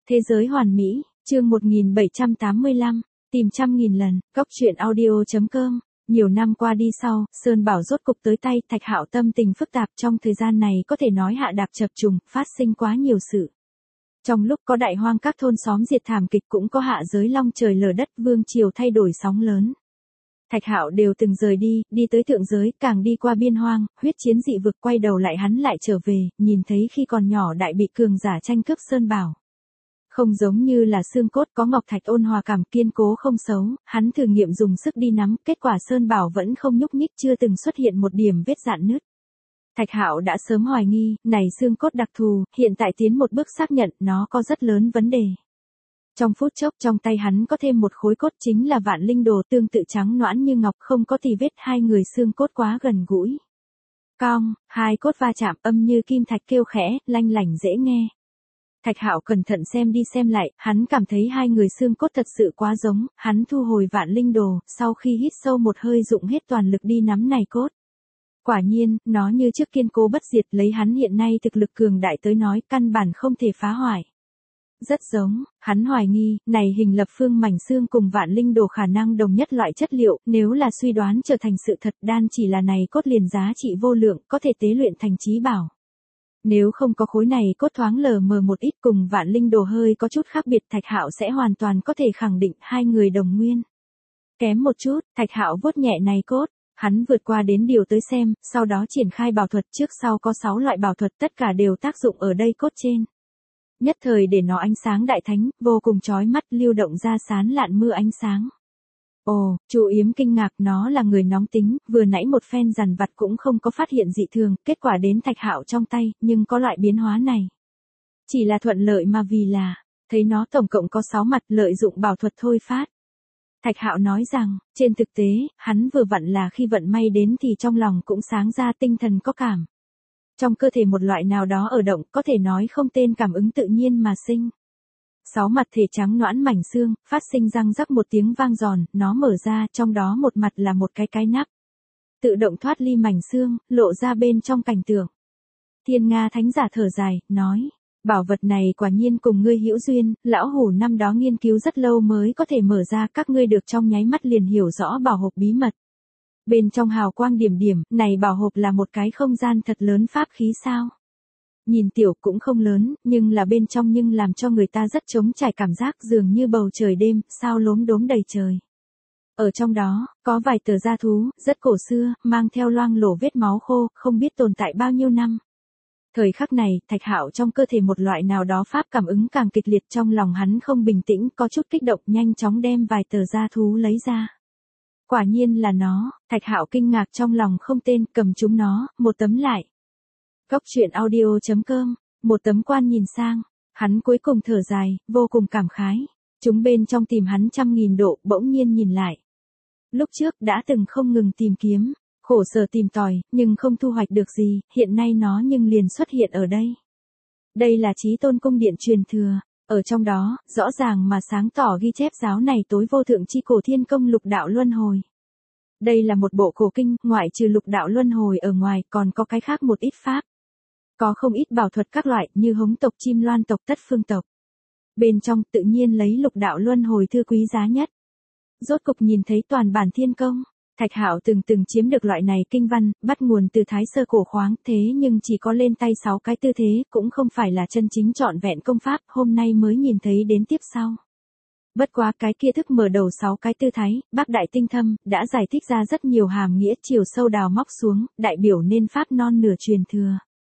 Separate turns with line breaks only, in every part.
Thế giới hoàn mỹ, chương 1785, tìm trăm nghìn lần, góc truyện audio.com. Nhiều năm qua đi sau, Sơn Bảo rốt cục tới tay. Thạch Hạo tâm tình phức tạp, trong thời gian này có thể nói hạ đạp chập trùng, phát sinh quá nhiều sự. Trong lúc có đại hoang các thôn xóm diệt thảm kịch, cũng có hạ giới long trời lở đất, vương triều thay đổi sóng lớn. Thạch Hạo đều từng rời đi tới thượng giới, càng đi qua biên hoang, huyết chiến dị vực, quay đầu lại hắn lại trở về, nhìn thấy khi còn nhỏ đại bị cường giả tranh cướp Sơn Bảo. Không giống như là xương cốt, có ngọc thạch ôn hòa cảm, kiên cố không xấu, hắn thử nghiệm dùng sức đi nắm, kết quả Sơn Bảo vẫn không nhúc nhích, chưa từng xuất hiện một điểm vết rạn nứt. Thạch Hạo đã sớm hoài nghi, này xương cốt đặc thù, hiện tại tiến một bước xác nhận nó có rất lớn vấn đề. Trong phút chốc, trong tay hắn có thêm một khối cốt, chính là Vạn Linh Đồ, tương tự trắng nõn như ngọc, không có tì vết, hai người xương cốt quá gần gũi. Cong, hai cốt va chạm, âm như kim thạch kêu khẽ, lanh lảnh dễ nghe. Thạch Hạo cẩn thận xem đi xem lại, hắn cảm thấy hai người xương cốt thật sự quá giống, hắn thu hồi Vạn Linh Đồ, sau khi hít sâu một hơi dụng hết toàn lực đi nắm này cốt. Quả nhiên, nó như trước kiên cố bất diệt, lấy hắn hiện nay thực lực cường đại tới nói, căn bản không thể phá hoại. Rất giống, hắn hoài nghi, này hình lập phương mảnh xương cùng Vạn Linh Đồ khả năng đồng nhất loại chất liệu, nếu là suy đoán trở thành sự thật, đan chỉ là này cốt liền giá trị vô lượng, có thể tế luyện thành chí bảo. Nếu không có khối này cốt thoáng lờ mờ một ít, cùng Vạn Linh Đồ hơi có chút khác biệt, Thạch Hạo sẽ hoàn toàn có thể khẳng định hai người đồng nguyên. Kém một chút, Thạch Hạo vuốt nhẹ này cốt, hắn vượt qua đến điều tới xem, sau đó triển khai bảo thuật, trước sau có 6 loại bảo thuật, tất cả đều tác dụng ở đây cốt trên. Nhất thời để nó ánh sáng đại thánh, vô cùng chói mắt, lưu động ra sán lạn mưa ánh sáng. Ồ, Chu Yếm kinh ngạc, nó là người nóng tính, vừa nãy một phen dằn vặt cũng không có phát hiện dị thường, kết quả đến Thạch Hạo trong tay, nhưng có loại biến hóa này. Chỉ là thuận lợi mà, vì là, thấy nó tổng cộng có 6 mặt, lợi dụng bảo thuật thôi phát. Thạch Hạo nói rằng, trên thực tế, hắn vừa vặn là khi vận may đến thì trong lòng cũng sáng ra, tinh thần có cảm. Trong cơ thể một loại nào đó ở động, có thể nói không tên, cảm ứng tự nhiên mà sinh. 6 mặt thể trắng nõn mảnh xương, phát sinh răng rắc một tiếng vang giòn, nó mở ra, trong đó một mặt là một cái nắp. Tự động thoát ly mảnh xương, lộ ra bên trong cảnh tượng. Thiên Nga Thánh Giả thở dài, nói, bảo vật này quả nhiên cùng ngươi hữu duyên, lão hủ năm đó nghiên cứu rất lâu mới có thể mở ra, các ngươi được trong nháy mắt liền hiểu rõ bảo hộp bí mật. Bên trong hào quang điểm điểm, này bảo hộp là một cái không gian thật lớn, pháp khí sao? Nhìn tiểu cũng không lớn, nhưng là bên trong nhưng làm cho người ta rất trống trải, cảm giác dường như bầu trời đêm, sao lốm đốm đầy trời. Ở trong đó, có vài tờ da thú, rất cổ xưa, mang theo loang lổ vết máu khô, không biết tồn tại bao nhiêu năm. Thời khắc này, Thạch Hạo trong cơ thể một loại nào đó pháp cảm ứng càng kịch liệt, trong lòng hắn không bình tĩnh, có chút kích động, nhanh chóng đem vài tờ da thú lấy ra. Quả nhiên là nó, Thạch Hạo kinh ngạc trong lòng không tên, cầm chúng nó, một tấm lại. Góc truyện audio.com, một tấm quan nhìn sang, hắn cuối cùng thở dài, vô cùng cảm khái. Chúng bên trong tìm hắn trăm nghìn độ, bỗng nhiên nhìn lại. Lúc trước đã từng không ngừng tìm kiếm, khổ sở tìm tòi, nhưng không thu hoạch được gì, hiện nay nó nhưng liền xuất hiện ở đây. Đây là Chí Tôn cung điện truyền thừa, ở trong đó, rõ ràng mà sáng tỏ ghi chép giáo này tối vô thượng chi cổ thiên công lục đạo luân hồi. Đây là một bộ cổ kinh, ngoại trừ lục đạo luân hồi ở ngoài, còn có cái khác một ít pháp. Có không ít bảo thuật các loại, như hống tộc, chim loan tộc, tất phương tộc. Bên trong, tự nhiên lấy lục đạo luân hồi thư quý giá nhất. Rốt cục nhìn thấy toàn bản thiên công. Thạch Hạo từng chiếm được loại này kinh văn, bắt nguồn từ Thái Sơ cổ khoáng, thế nhưng chỉ có lên tay 6 cái tư thế, cũng không phải là chân chính trọn vẹn công pháp, hôm nay mới nhìn thấy đến tiếp sau. Bất quá cái kia thức mở đầu 6 cái tư thái, bác đại tinh thâm, đã giải thích ra rất nhiều hàm nghĩa, chiều sâu đào móc xuống, đại biểu nên pháp non nửa truyền thừa.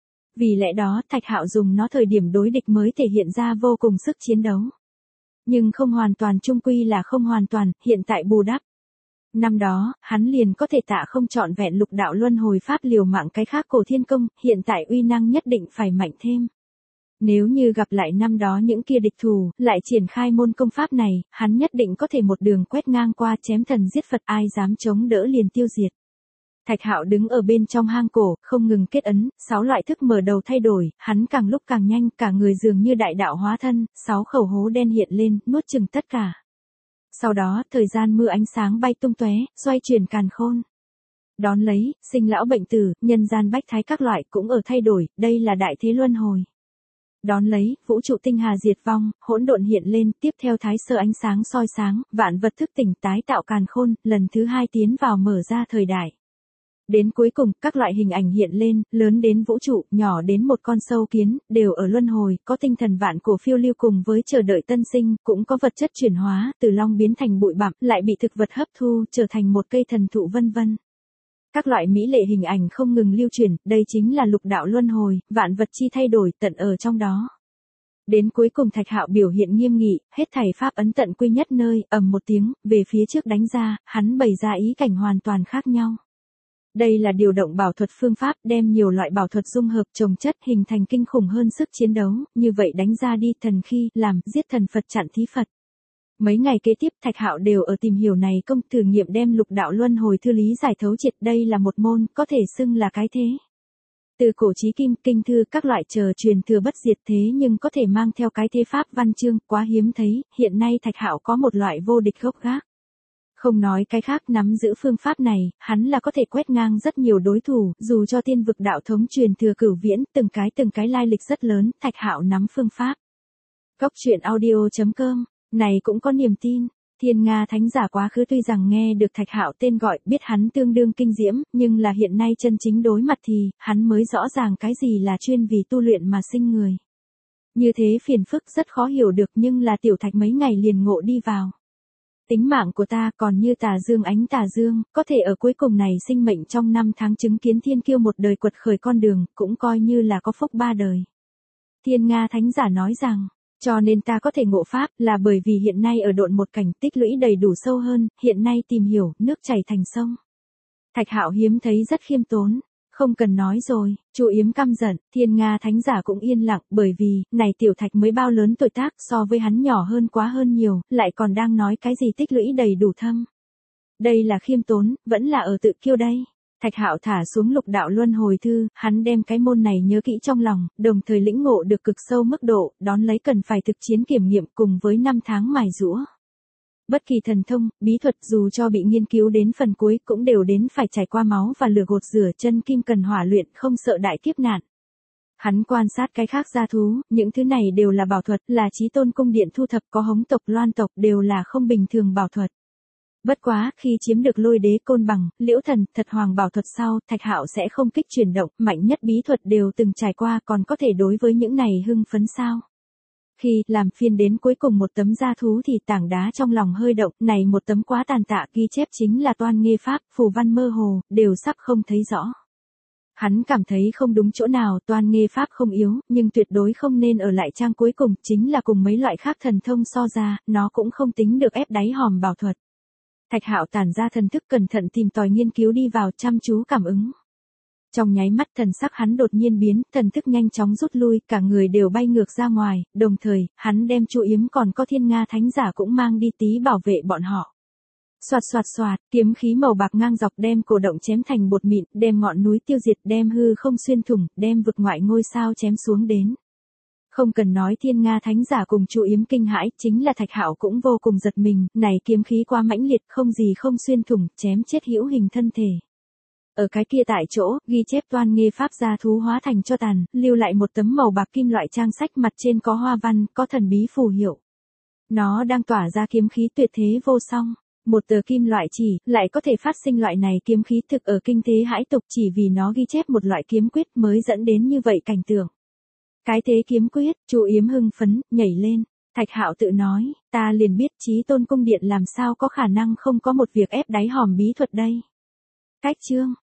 Vì lẽ đó, Thạch Hạo dùng nó thời điểm đối địch mới thể hiện ra vô cùng sức chiến đấu. Nhưng không hoàn toàn, chung quy là không hoàn toàn, hiện tại bù đắp. Năm đó, hắn liền có thể tạ không trọn vẹn lục đạo luân hồi pháp liều mạng cái khác cổ thiên công, hiện tại uy năng nhất định phải mạnh thêm. Nếu như gặp lại năm đó những kia địch thủ, lại triển khai môn công pháp này, hắn nhất định có thể một đường quét ngang qua, chém thần giết Phật, ai dám chống đỡ liền tiêu diệt. Thạch Hạo đứng ở bên trong hang cổ, không ngừng kết ấn, 6 loại thức mở đầu thay đổi, hắn càng lúc càng nhanh, cả người dường như đại đạo hóa thân, 6 khẩu hố đen hiện lên, nuốt chửng tất cả. Sau đó, thời gian mưa ánh sáng bay tung tóe, xoay chuyển càn khôn. Đón lấy, sinh lão bệnh tử, nhân gian bách thái các loại cũng ở thay đổi, đây là đại thế luân hồi. Đón lấy, vũ trụ tinh hà diệt vong, hỗn độn hiện lên, tiếp theo thái sơ ánh sáng soi sáng, vạn vật thức tỉnh tái tạo càn khôn, lần thứ hai tiến vào mở ra thời đại. Đến cuối cùng, các loại hình ảnh hiện lên, lớn đến vũ trụ, nhỏ đến một con sâu kiến, đều ở luân hồi, có tinh thần vạn cổ phiêu lưu cùng với chờ đợi tân sinh, cũng có vật chất chuyển hóa, từ long biến thành bụi bặm, lại bị thực vật hấp thu, trở thành một cây thần thụ vân vân. Các loại mỹ lệ hình ảnh không ngừng lưu truyền, đây chính là lục đạo luân hồi, vạn vật chi thay đổi tận ở trong đó. Đến cuối cùng Thạch Hạo biểu hiện nghiêm nghị, hết thảy pháp ấn tận quy nhất nơi, ầm một tiếng, về phía trước đánh ra, hắn bày ra ý cảnh hoàn toàn khác nhau. Đây là điều động bảo thuật phương pháp, đem nhiều loại bảo thuật dung hợp chồng chất hình thành kinh khủng hơn sức chiến đấu, như vậy đánh ra đi thần khi, làm, giết thần Phật chặn thí Phật. Mấy ngày kế tiếp Thạch Hạo đều ở tìm hiểu này công thử nghiệm đem lục đạo luân hồi thư lý giải thấu triệt, đây là một môn, có thể xưng là cái thế. Từ cổ chí kim, kinh thư các loại chờ truyền thừa bất diệt thế nhưng có thể mang theo cái thế pháp văn chương, quá hiếm thấy, hiện nay Thạch Hạo có một loại vô địch gốc gác. Không nói cái khác, nắm giữ phương pháp này, hắn là có thể quét ngang rất nhiều đối thủ, dù cho tiên vực đạo thống truyền thừa cửu viễn, từng cái lai lịch rất lớn, Thạch Hạo nắm phương pháp. Góc truyện audio.com, này cũng có niềm tin. Thiên Nga Thánh Giả quá khứ tuy rằng nghe được Thạch Hạo tên gọi, biết hắn tương đương kinh diễm, nhưng là hiện nay chân chính đối mặt thì, hắn mới rõ ràng cái gì là chuyên vì tu luyện mà sinh người. Như thế phiền phức rất khó hiểu được, nhưng là Tiểu Thạch mấy ngày liền ngộ đi vào. Tính mạng của ta còn như tà dương ánh tà dương, có thể ở cuối cùng này sinh mệnh trong 5 tháng chứng kiến thiên kiêu một đời quật khởi con đường, cũng coi như là có phúc 3 đời. Thiên Nga Thánh Giả nói rằng, cho nên ta có thể ngộ pháp là bởi vì hiện nay ở độn một cảnh tích lũy đầy đủ sâu hơn, hiện nay tìm hiểu, nước chảy thành sông. Thạch Hạo hiếm thấy rất khiêm tốn. Không cần nói rồi, Chu Yếm căm giận, Thiên Nga Thánh Giả cũng yên lặng, bởi vì, này Tiểu Thạch mới bao lớn tuổi tác so với hắn nhỏ hơn quá hơn nhiều, lại còn đang nói cái gì tích lũy đầy đủ thâm. Đây là khiêm tốn, vẫn là ở tự kiêu đây. Thạch Hạo thả xuống lục đạo luân hồi thư, hắn đem cái môn này nhớ kỹ trong lòng, đồng thời lĩnh ngộ được cực sâu mức độ, đón lấy cần phải thực chiến kiểm nghiệm cùng với 5 tháng mài giũa. Bất kỳ thần thông, bí thuật dù cho bị nghiên cứu đến phần cuối cũng đều đến phải trải qua máu và lửa gột rửa, chân kim cần hỏa luyện, không sợ đại kiếp nạn. Hắn quan sát cái khác gia thú, những thứ này đều là bảo thuật, là Chí Tôn cung điện thu thập, có Hống tộc Loan tộc đều là không bình thường bảo thuật. Bất quá, khi chiếm được Lôi Đế Côn Bằng, Liễu Thần, Thật Hoàng bảo thuật sau, Thạch Hạo sẽ không kích chuyển động, mạnh nhất bí thuật đều từng trải qua, còn có thể đối với những này hưng phấn sao? Khi làm phiên đến cuối cùng một tấm gia thú thì tảng đá trong lòng hơi động, này một tấm quá tàn tạ, ghi chép chính là toan nghê pháp, phù văn mơ hồ, đều sắp không thấy rõ. Hắn cảm thấy không đúng chỗ nào, toan nghê pháp không yếu, nhưng tuyệt đối không nên ở lại trang cuối cùng, chính là cùng mấy loại khác thần thông so ra, nó cũng không tính được ép đáy hòm bảo thuật. Thạch Hạo tản ra thần thức cẩn thận tìm tòi nghiên cứu đi vào, chăm chú cảm ứng. Trong nháy mắt thần sắc hắn đột nhiên biến, thần thức nhanh chóng rút lui, cả người đều bay ngược ra ngoài, đồng thời, hắn đem Chu Yếm còn có Thiên Nga Thánh Giả cũng mang đi tí bảo vệ bọn họ. Soạt soạt soạt, kiếm khí màu bạc ngang dọc đem cổ động chém thành bột mịn, đem ngọn núi tiêu diệt, đem hư không xuyên thủng, đem vực ngoại ngôi sao chém xuống đến. Không cần nói Thiên Nga Thánh Giả cùng Chu Yếm kinh hãi, chính là Thạch Hạo cũng vô cùng giật mình, này kiếm khí quá mãnh liệt, không gì không xuyên thủng, chém chết hữu hình thân thể. Ở cái kia tại chỗ, ghi chép toan nghê pháp gia thú hóa thành cho tàn, lưu lại một tấm màu bạc kim loại trang sách, mặt trên có hoa văn, có thần bí phù hiệu. Nó đang tỏa ra kiếm khí tuyệt thế vô song. Một tờ kim loại chỉ, lại có thể phát sinh loại này kiếm khí, thực ở kinh thế hãi tục, chỉ vì nó ghi chép một loại kiếm quyết mới dẫn đến như vậy cảnh tượng. Cái thế kiếm quyết, Chu Yếm hưng phấn, nhảy lên. Thạch Hạo tự nói, ta liền biết Chí Tôn cung điện làm sao có khả năng không có một việc ép đáy hòm bí thuật đây. Cách chương